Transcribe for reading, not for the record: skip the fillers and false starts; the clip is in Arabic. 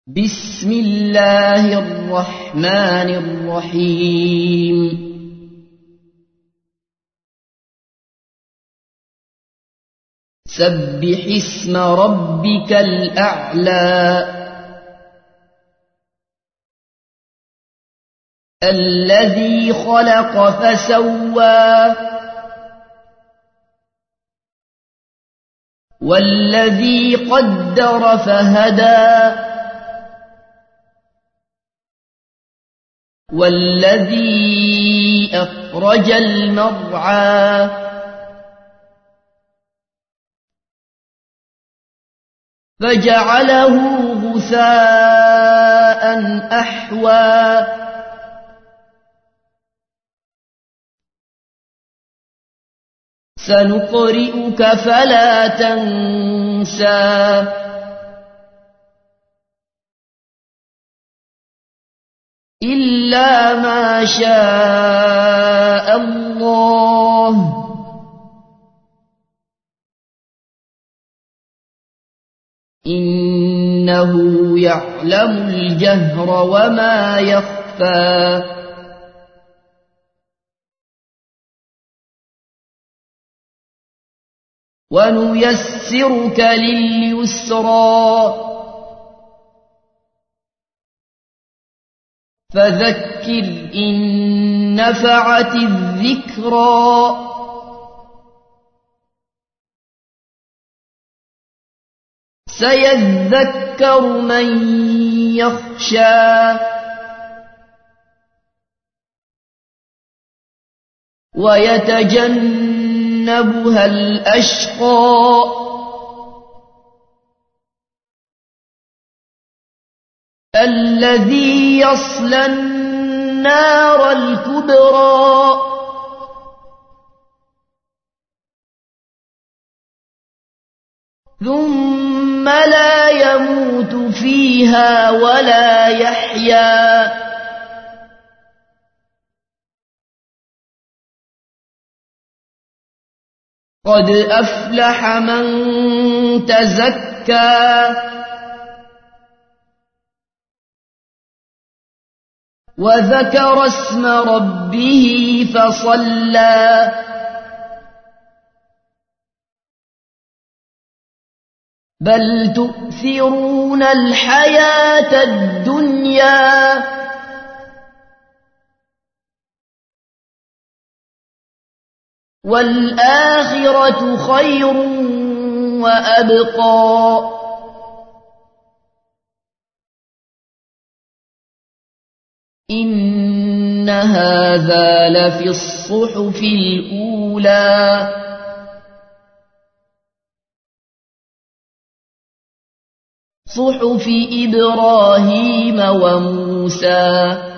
بسم الله الرحمن الرحيم سبح اسم ربك الأعلى الذي خلق فسوى والذي قدر فهدى والذي أخرج المرعى فجعله غثاء أحوى سنقرئك فلا تنسى إلا ما شاء الله إنه يعلم الجهر وما يخفى ونيسرك لليسرى فذكر إن نفعت الذكرى سيذكر من يخشى ويتجنبها الأشقى الذي يصلى النار الكبرى ثم لا يموت فيها ولا يحيا قد أفلح من تزكى وذكر اسم ربه فصلى بل تؤثرون الحياة الدنيا والآخرة خير وأبقى إن هذا لفي الصحف الأولى صحف إبراهيم وموسى